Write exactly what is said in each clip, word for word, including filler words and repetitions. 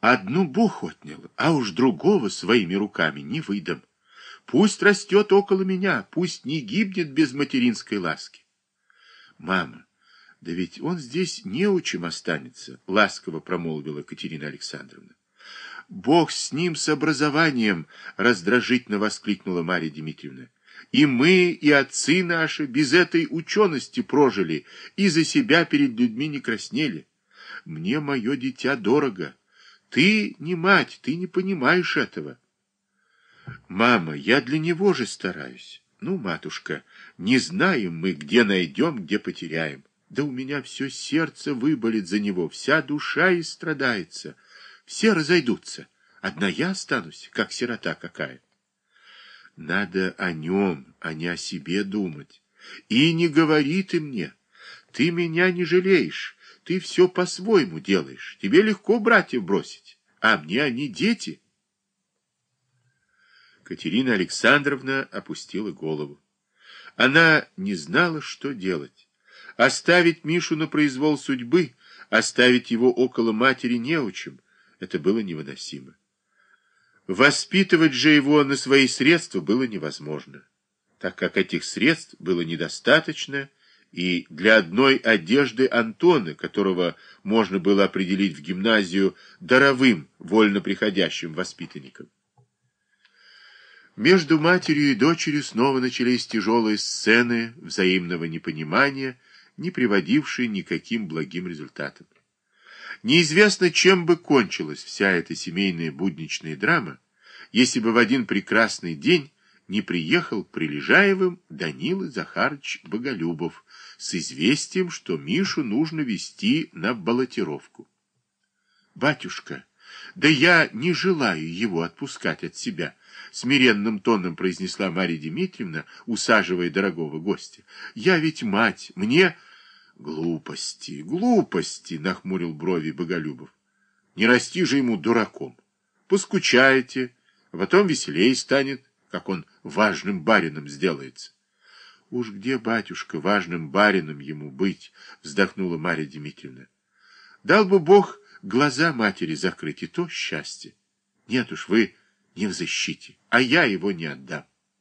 Одну Бог отнял, а уж другого своими руками не выдам. Пусть растет около меня, пусть не гибнет без материнской ласки. Мама, да ведь он здесь неучим останется, ласково промолвила Катерина Александровна. Бог с ним, с образованием, раздражительно воскликнула Марья Дмитриевна. И мы, и отцы наши без этой учености прожили, и за себя перед людьми не краснели. Мне мое дитя дорого. Ты не мать, ты не понимаешь этого. Мама, я для него же стараюсь. Ну, матушка, не знаем мы, где найдем, где потеряем. Да у меня все сердце выболит за него, вся душа и страдается. Все разойдутся. Одна я останусь, как сирота какая. Надо о нем, а не о себе думать. И не говори ты мне. Ты меня не жалеешь. Ты все по-своему делаешь. Тебе легко братьев бросить. А мне они дети. Катерина Александровна опустила голову. Она не знала, что делать. Оставить Мишу на произвол судьбы, оставить его около матери неучим, это было невыносимо. Воспитывать же его на свои средства было невозможно, так как этих средств было недостаточно и для одной одежды Антона, которого можно было определить в гимназию даровым, вольно приходящим воспитанником. Между матерью и дочерью снова начались тяжелые сцены взаимного непонимания, не приводившие никаким благим результатам. Неизвестно, чем бы кончилась вся эта семейная будничная драма, если бы в один прекрасный день не приехал к Прилежаевым Данила Захарыч Боголюбов с известием, что Мишу нужно везти на баллотировку. «Батюшка, да я не желаю его отпускать от себя», — смиренным тоном произнесла Марья Дмитриевна, усаживая дорогого гостя. «Я ведь мать, мне...» «Глупости, глупости!» — нахмурил брови Боголюбов. «Не расти же ему дураком. Поскучаете, а потом веселей станет, как он важным барином сделается». «Уж где, батюшка, важным барином ему быть?» — вздохнула Марья Дмитриевна. «Дал бы Бог глаза матери закрыть, и то счастье. Нет уж, вы не в защите, а я его не отдам».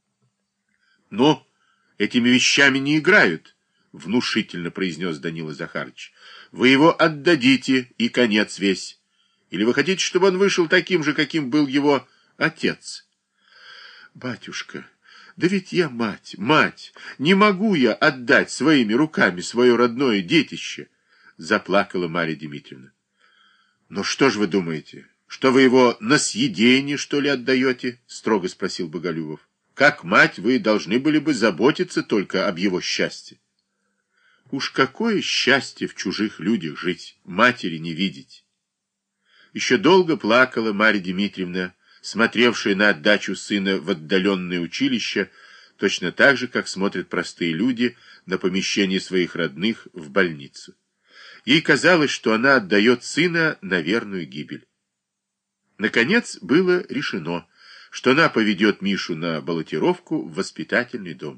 «Но этими вещами не играют», — внушительно произнес Данила Захарыч. «Вы его отдадите, и конец весь. Или вы хотите, чтобы он вышел таким же, каким был его отец?» «Батюшка, да ведь я мать, мать, не могу я отдать своими руками свое родное детище», — заплакала Марья Дмитриевна. «Ну что ж вы думаете, что вы его на съедение, что ли, отдаете?» — строго спросил Боголюбов. «Как мать вы должны были бы заботиться только об его счастье». «Уж какое счастье в чужих людях жить, матери не видеть!» Еще долго плакала Марья Дмитриевна, смотревшая на отдачу сына в отдаленное училище, точно так же, как смотрят простые люди на помещение своих родных в больницу. Ей казалось, что она отдает сына на верную гибель. Наконец было решено, что она поведет Мишу на баллотировку в воспитательный дом.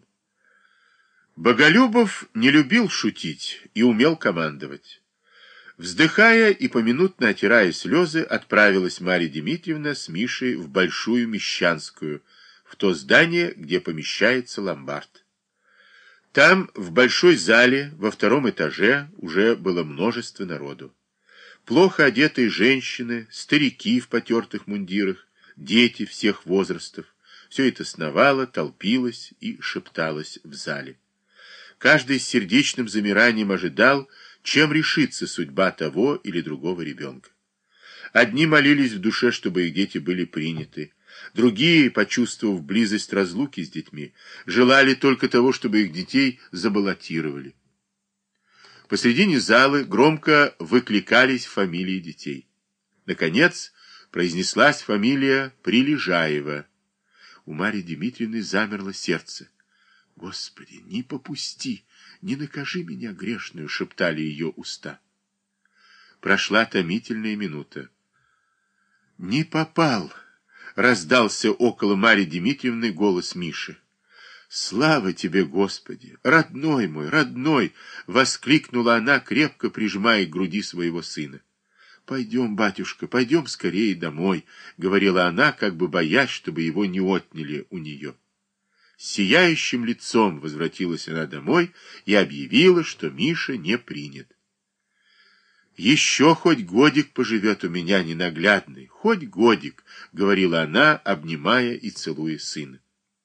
Боголюбов не любил шутить и умел командовать. Вздыхая и поминутно отирая слезы, отправилась Марья Дмитриевна с Мишей в Большую Мещанскую, в то здание, где помещается ломбард. Там, в большой зале, во втором этаже, уже было множество народу. Плохо одетые женщины, старики в потертых мундирах, дети всех возрастов. Все это сновало, толпилось и шепталось в зале. Каждый с сердечным замиранием ожидал, чем решится судьба того или другого ребенка. Одни молились в душе, чтобы их дети были приняты. Другие, почувствовав близость разлуки с детьми, желали только того, чтобы их детей забаллотировали. Посредине залы громко выкликались фамилии детей. Наконец произнеслась фамилия Прилежаева. У Марьи Дмитриевны замерло сердце. «Господи, не попусти, не накажи меня грешную», — шептали ее уста. Прошла томительная минута. «Не попал», — раздался около Марьи Дмитриевны голос Миши. «Слава тебе, Господи! Родной мой, родной!» — воскликнула она, крепко прижимая к груди своего сына. «Пойдем, батюшка, пойдем скорее домой», — говорила она, как бы боясь, чтобы его не отняли у нее. С сияющим лицом возвратилась она домой и объявила, что Миша не принят. «Еще хоть годик поживет у меня ненаглядный, хоть годик», — говорила она, обнимая и целуя сына.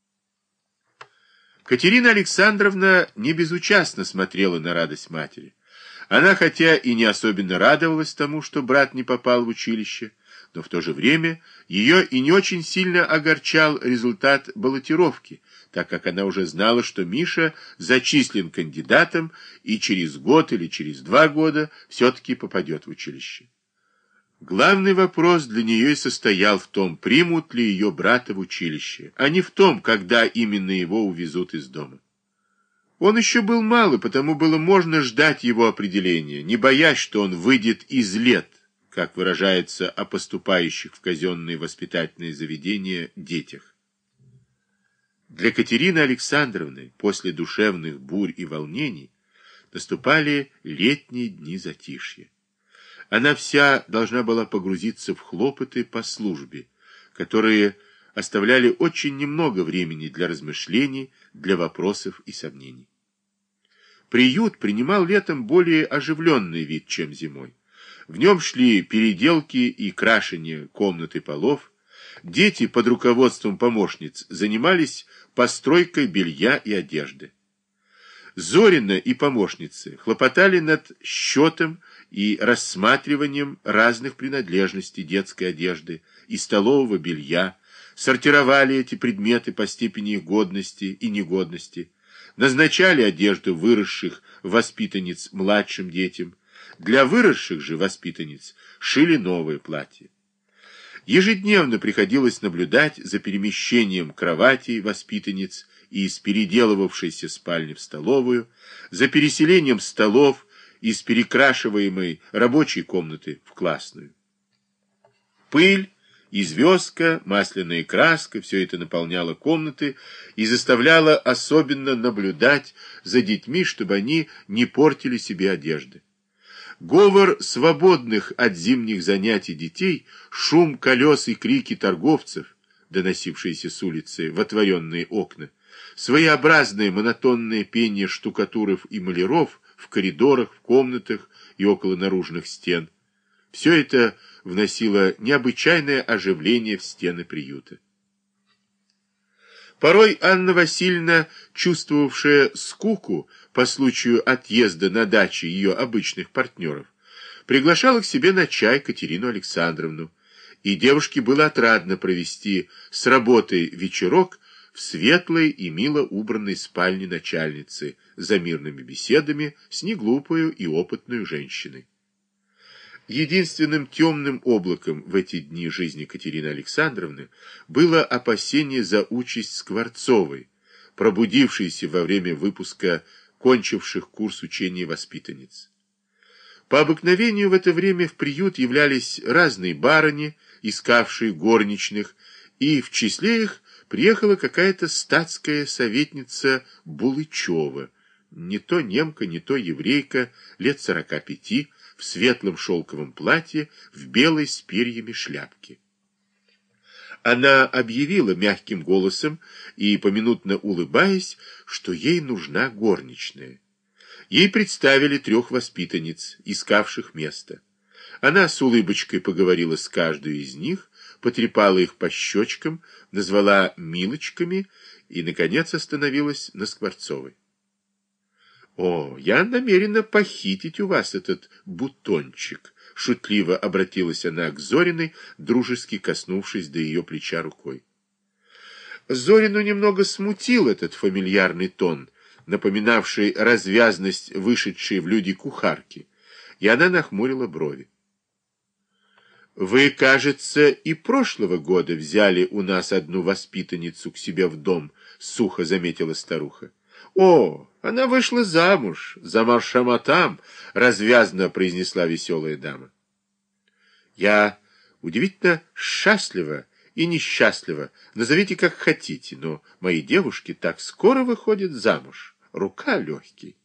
Катерина Александровна не безучастно смотрела на радость матери. Она, хотя и не особенно радовалась тому, что брат не попал в училище, но в то же время ее и не очень сильно огорчал результат баллотировки, так как она уже знала, что Миша зачислен кандидатом и через год или через два года все-таки попадет в училище. Главный вопрос для нее и состоял в том, примут ли ее брата в училище, а не в том, когда именно его увезут из дома. Он еще был мал, и потому было можно ждать его определения, не боясь, что он выйдет из лет, как выражается о поступающих в казенные воспитательные заведения детях. Для Катерины Александровны после душевных бурь и волнений наступали летние дни затишья. Она вся должна была погрузиться в хлопоты по службе, которые оставляли очень немного времени для размышлений, для вопросов и сомнений. Приют принимал летом более оживленный вид, чем зимой. В нем шли переделки и крашение комнат и полов. Дети под руководством помощниц занимались постройкой белья и одежды. Зорина и помощницы хлопотали над счетом и рассматриванием разных принадлежностей детской одежды и столового белья, сортировали эти предметы по степени их годности и негодности, назначали одежду выросших воспитанниц младшим детям, для выросших же воспитанниц шили новые платья. Ежедневно приходилось наблюдать за перемещением кроватей воспитанниц из переделывавшейся спальни в столовую, за переселением столов из перекрашиваемой рабочей комнаты в классную. Пыль и звездка, масляная краска, все это наполняло комнаты и заставляло особенно наблюдать за детьми, чтобы они не портили себе одежды. Говор свободных от зимних занятий детей, шум колес и крики торговцев, доносившиеся с улицы в отворенные окна, своеобразное монотонное пение штукатуров и маляров в коридорах, в комнатах и около наружных стен, все это вносило необычайное оживление в стены приюта. Порой Анна Васильевна, чувствовавшая скуку по случаю отъезда на дачи ее обычных партнеров, приглашала к себе на чай Катерину Александровну, и девушке было отрадно провести с работой вечерок в светлой и мило убранной спальне начальницы за мирными беседами с неглупою и опытной женщиной. Единственным темным облаком в эти дни жизни Катерины Александровны было опасение за участь Скворцовой, пробудившейся во время выпуска кончивших курс учения воспитанниц. По обыкновению в это время в приют являлись разные барыни, искавшие горничных, и в числе их приехала какая-то статская советница Булычева, не то немка, не то еврейка, лет сорока пяти, в светлом шелковом платье, в белой с перьями шляпке. Она объявила мягким голосом и, поминутно улыбаясь, что ей нужна горничная. Ей представили трех воспитанниц, искавших место. Она с улыбочкой поговорила с каждой из них, потрепала их по щечкам, назвала милочками и, наконец, остановилась на Скворцовой. «О, я намерена похитить у вас этот бутончик», — шутливо обратилась она к Зориной, дружески коснувшись до ее плеча рукой. Зорину немного смутил этот фамильярный тон, напоминавший развязность вышедшей в люди кухарки, и она нахмурила брови. «Вы, кажется, и прошлого года взяли у нас одну воспитанницу к себе в дом», — сухо заметила старуха. «О, она вышла замуж, за маршаматам», — развязно произнесла веселая дама. «Я удивительно счастлива и несчастлива, назовите как хотите, но мои девушки так скоро выходят замуж, рука легкий».